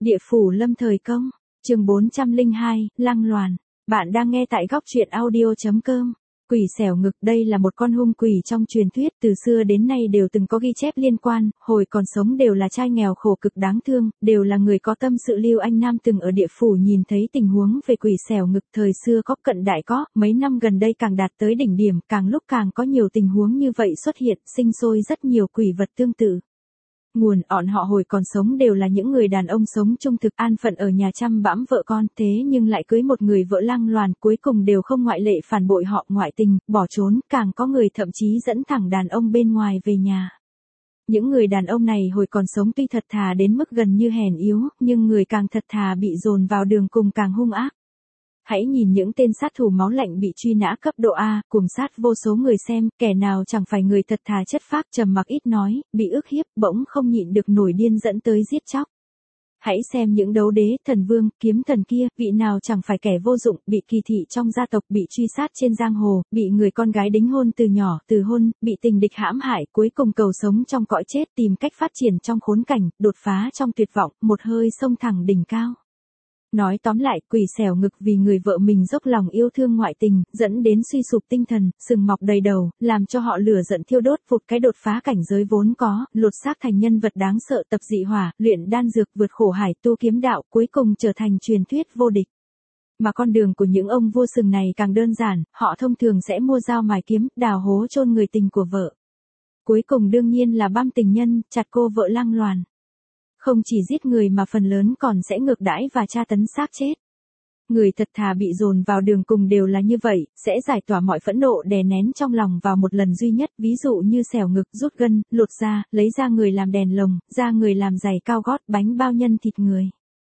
Địa phủ lâm thời công, chương 402, Lăng Loàn. Bạn đang nghe tại góc truyện audio.com. Quỷ xẻo ngực, đây là một con hung quỷ trong truyền thuyết, từ xưa đến nay đều từng có ghi chép liên quan, hồi còn sống đều là trai nghèo khổ cực đáng thương, đều là người có tâm sự. Lưu Anh Nam từng ở địa phủ nhìn thấy tình huống về quỷ xẻo ngực, thời xưa có cận đại có, mấy năm gần đây càng đạt tới đỉnh điểm, càng lúc càng có nhiều tình huống như vậy xuất hiện, sinh sôi rất nhiều quỷ vật tương tự. Nguồn ọn họ hồi còn sống đều là những người đàn ông sống trung thực an phận ở nhà chăm bẵm vợ con, thế nhưng lại cưới một người vợ Lăng Loàn, cuối cùng đều không ngoại lệ phản bội họ, ngoại tình, bỏ trốn, càng có người thậm chí dẫn thẳng đàn ông bên ngoài về nhà. Những người đàn ông này hồi còn sống tuy thật thà đến mức gần như hèn yếu, nhưng người càng thật thà bị dồn vào đường cùng càng hung ác. Hãy nhìn những tên sát thủ máu lạnh bị truy nã cấp độ A, cuồng sát vô số người xem, kẻ nào chẳng phải người thật thà chất phác trầm mặc ít nói, bị ức hiếp, bỗng không nhịn được nổi điên dẫn tới giết chóc. Hãy xem những đấu đế, thần vương, kiếm thần kia, vị nào chẳng phải kẻ vô dụng, bị kỳ thị trong gia tộc, bị truy sát trên giang hồ, bị người con gái đính hôn từ nhỏ, từ hôn, bị tình địch hãm hại, cuối cùng cầu sống trong cõi chết, tìm cách phát triển trong khốn cảnh, đột phá trong tuyệt vọng, một hơi xông thẳng đỉnh cao. Nói tóm lại, quỷ xẻo ngực vì người vợ mình dốc lòng yêu thương ngoại tình, dẫn đến suy sụp tinh thần, sừng mọc đầy đầu, làm cho họ lửa giận thiêu đốt, vụt cái đột phá cảnh giới vốn có, lột xác thành nhân vật đáng sợ, tập dị hỏa, luyện đan dược, vượt khổ hải, tu kiếm đạo, cuối cùng trở thành truyền thuyết vô địch. Mà con đường của những ông vua sừng này càng đơn giản, họ thông thường sẽ mua dao mài kiếm, đào hố chôn người tình của vợ. Cuối cùng đương nhiên là băm tình nhân, chặt cô vợ Lăng Loàn. Không chỉ giết người mà phần lớn còn sẽ ngược đãi và tra tấn xác chết. Người thật thà bị dồn vào đường cùng đều là như vậy, sẽ giải tỏa mọi phẫn nộ đè nén trong lòng vào một lần duy nhất, ví dụ như xẻo ngực, rút gân, lột da, lấy da người làm đèn lồng, da người làm giày cao gót, bánh bao nhân thịt người.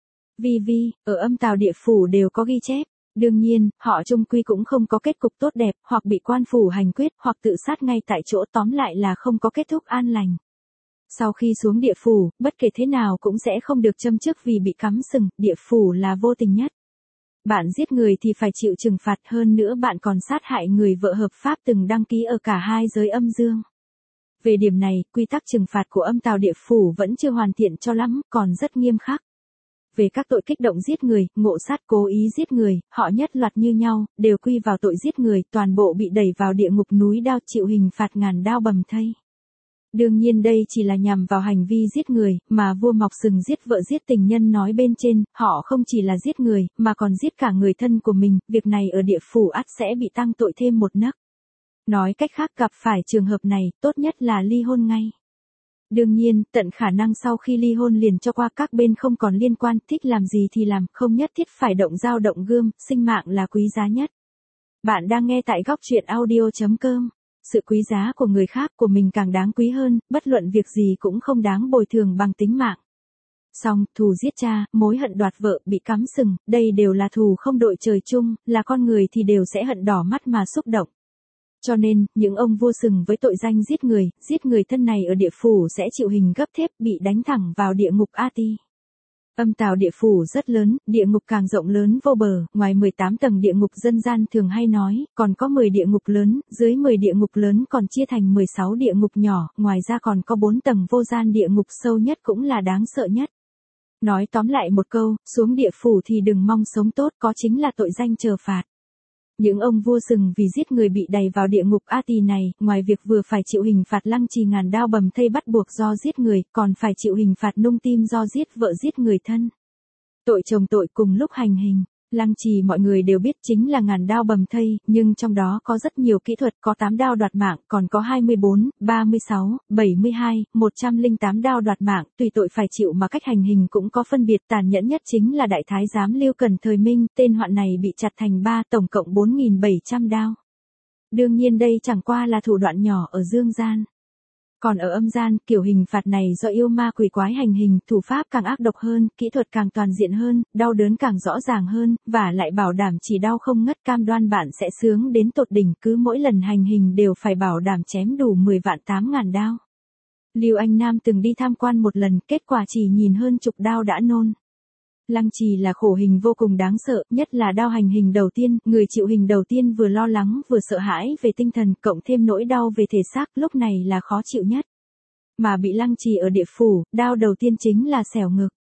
Ở âm tào địa phủ đều có ghi chép. Đương nhiên, họ chung quy cũng không có kết cục tốt đẹp, hoặc bị quan phủ hành quyết, hoặc tự sát ngay tại chỗ, tóm lại là không có kết thúc an lành. Sau khi xuống địa phủ, bất kể thế nào cũng sẽ không được châm chước vì bị cắm sừng, địa phủ là vô tình nhất. Bạn giết người thì phải chịu trừng phạt, hơn nữa bạn còn sát hại người vợ hợp pháp từng đăng ký ở cả hai giới âm dương. Về điểm này, quy tắc trừng phạt của âm tào địa phủ vẫn chưa hoàn thiện cho lắm, còn rất nghiêm khắc. Về các tội kích động giết người, ngộ sát, cố ý giết người, họ nhất loạt như nhau, đều quy vào tội giết người, toàn bộ bị đẩy vào địa ngục núi đao chịu hình phạt ngàn đao bầm thây. Đương nhiên đây chỉ là nhằm vào hành vi giết người, mà vua mọc sừng giết vợ giết tình nhân nói bên trên, họ không chỉ là giết người, mà còn giết cả người thân của mình, việc này ở địa phủ ắt sẽ bị tăng tội thêm một nấc. Nói cách khác, gặp phải trường hợp này, tốt nhất là ly hôn ngay. Đương nhiên, tận khả năng sau khi ly hôn liền cho qua, các bên không còn liên quan, thích làm gì thì làm, không nhất thiết phải động dao động gươm, sinh mạng là quý giá nhất. Bạn đang nghe tại góc truyện audio.com. Sự quý giá của người khác của mình càng đáng quý hơn, bất luận việc gì cũng không đáng bồi thường bằng tính mạng. Song, thù giết cha, mối hận đoạt vợ, bị cắm sừng, đây đều là thù không đội trời chung, là con người thì đều sẽ hận đỏ mắt mà xúc động. Cho nên, những ông vua sừng với tội danh giết người thân này ở địa phủ sẽ chịu hình gấp thép, bị đánh thẳng vào địa ngục A Ti. Âm tào địa phủ rất lớn, địa ngục càng rộng lớn vô bờ, ngoài 18 tầng địa ngục dân gian thường hay nói, còn có 10 địa ngục lớn, dưới 10 địa ngục lớn còn chia thành 16 địa ngục nhỏ, ngoài ra còn có 4 tầng vô gian địa ngục, sâu nhất cũng là đáng sợ nhất. Nói tóm lại một câu, xuống địa phủ thì đừng mong sống tốt, có chính là tội danh chờ phạt. Những ông vua sừng vì giết người bị đày vào địa ngục A Tỳ này, ngoài việc vừa phải chịu hình phạt lăng trì ngàn đao bầm thây bắt buộc do giết người, còn phải chịu hình phạt nung tim do giết vợ giết người thân. Tội chồng tội cùng lúc hành hình. Lăng trì mọi người đều biết chính là ngàn đao bầm thây, nhưng trong đó có rất nhiều kỹ thuật, có 8 đao đoạt mạng, còn có 24, 36, 72, 108 đao đoạt mạng, tùy tội phải chịu mà cách hành hình cũng có phân biệt. Tàn nhẫn nhất chính là đại thái giám Lưu Cần thời Minh, tên hoạn này bị chặt thành 3, tổng cộng 4.700 đao. Đương nhiên đây chẳng qua là thủ đoạn nhỏ ở dương gian. Còn ở âm gian, kiểu hình phạt này do yêu ma quỷ quái hành hình, thủ pháp càng ác độc hơn, kỹ thuật càng toàn diện hơn, đau đớn càng rõ ràng hơn, và lại bảo đảm chỉ đau không ngất, cam đoan bạn sẽ sướng đến tột đỉnh, cứ mỗi lần hành hình đều phải bảo đảm chém đủ 10.800.000 đao. Lưu Anh Nam từng đi tham quan một lần, kết quả chỉ nhìn hơn chục đao đã nôn. Lăng trì là khổ hình vô cùng đáng sợ, nhất là đao hành hình đầu tiên, người chịu hình đầu tiên vừa lo lắng vừa sợ hãi về tinh thần, cộng thêm nỗi đau về thể xác, lúc này là khó chịu nhất. Mà bị lăng trì ở địa phủ, đao đầu tiên chính là xẻo ngực.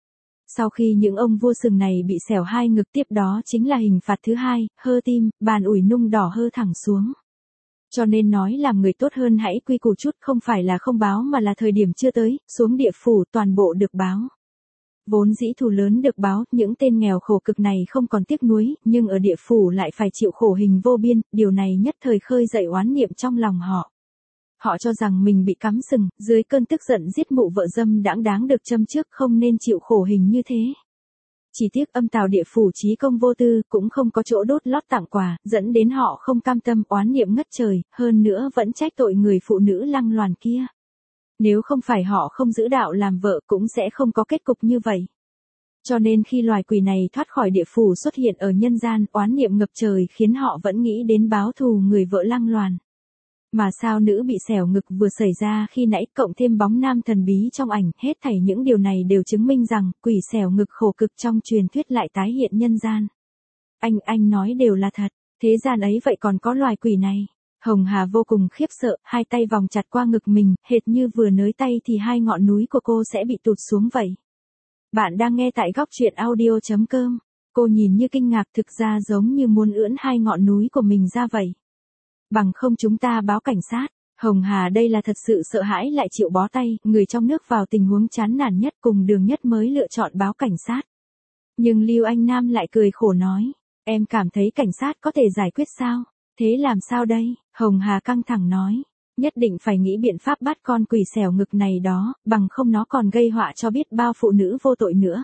Sau khi những ông vua sừng này bị xẻo hai ngực tiếp đó chính là hình phạt thứ hai, hơ tim, bàn ủi nung đỏ hơ thẳng xuống. Cho nên nói làm người tốt hơn hãy quy củ chút, không phải là không báo mà là thời điểm chưa tới, xuống địa phủ toàn bộ được báo. Vốn dĩ thù lớn được báo, những tên nghèo khổ cực này không còn tiếc nuối, nhưng ở địa phủ lại phải chịu khổ hình vô biên, điều này nhất thời khơi dậy oán niệm trong lòng họ. Họ cho rằng mình bị cắm sừng, dưới cơn tức giận giết mụ vợ dâm đáng được châm trước, không nên chịu khổ hình như thế. Chỉ tiếc âm tào địa phủ trí công vô tư, cũng không có chỗ đốt lót tặng quà, dẫn đến họ không cam tâm, oán niệm ngất trời, hơn nữa vẫn trách tội người phụ nữ lăng loàn kia. Nếu không phải họ không giữ đạo làm vợ cũng sẽ không có kết cục như vậy. Cho nên khi loài quỷ này thoát khỏi địa phủ xuất hiện ở nhân gian, oán niệm ngập trời khiến họ vẫn nghĩ đến báo thù người vợ lăng loàn. Mà sao nữ bị xẻo ngực vừa xảy ra khi nãy, cộng thêm bóng nam thần bí trong ảnh, hết thảy những điều này đều chứng minh rằng quỷ xẻo ngực khổ cực trong truyền thuyết lại tái hiện nhân gian. Anh nói đều là thật, thế gian ấy vậy còn có loài quỷ này. Hồng Hà vô cùng khiếp sợ, hai tay vòng chặt qua ngực mình, hệt như vừa nới tay thì hai ngọn núi của cô sẽ bị tụt xuống vậy. Bạn đang nghe tại góc truyện audio.com. Cô nhìn như kinh ngạc, thực ra giống như muốn ưỡn hai ngọn núi của mình ra vậy. Bằng không chúng ta báo cảnh sát. Hồng Hà đây là thật sự sợ hãi lại chịu bó tay, người trong nước vào tình huống chán nản nhất cùng đường nhất mới lựa chọn báo cảnh sát. Nhưng Lưu Anh Nam lại cười khổ nói, em cảm thấy cảnh sát có thể giải quyết sao? Thế làm sao đây? Hồng Hà căng thẳng nói, nhất định phải nghĩ biện pháp bắt con quỷ xẻo ngực này đó, bằng không nó còn gây họa cho biết bao phụ nữ vô tội nữa.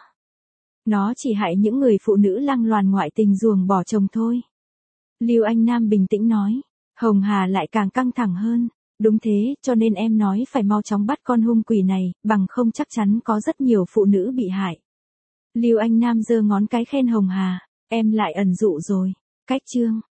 Nó chỉ hại những người phụ nữ lăng loàn ngoại tình ruồng bỏ chồng thôi. Lưu Anh Nam bình tĩnh nói. Hồng Hà lại càng căng thẳng hơn. Đúng thế, cho nên em nói phải mau chóng bắt con hung quỷ này, bằng không chắc chắn có rất nhiều phụ nữ bị hại. Lưu Anh Nam giơ ngón cái khen Hồng Hà, em lại ẩn dụ rồi. Cách chương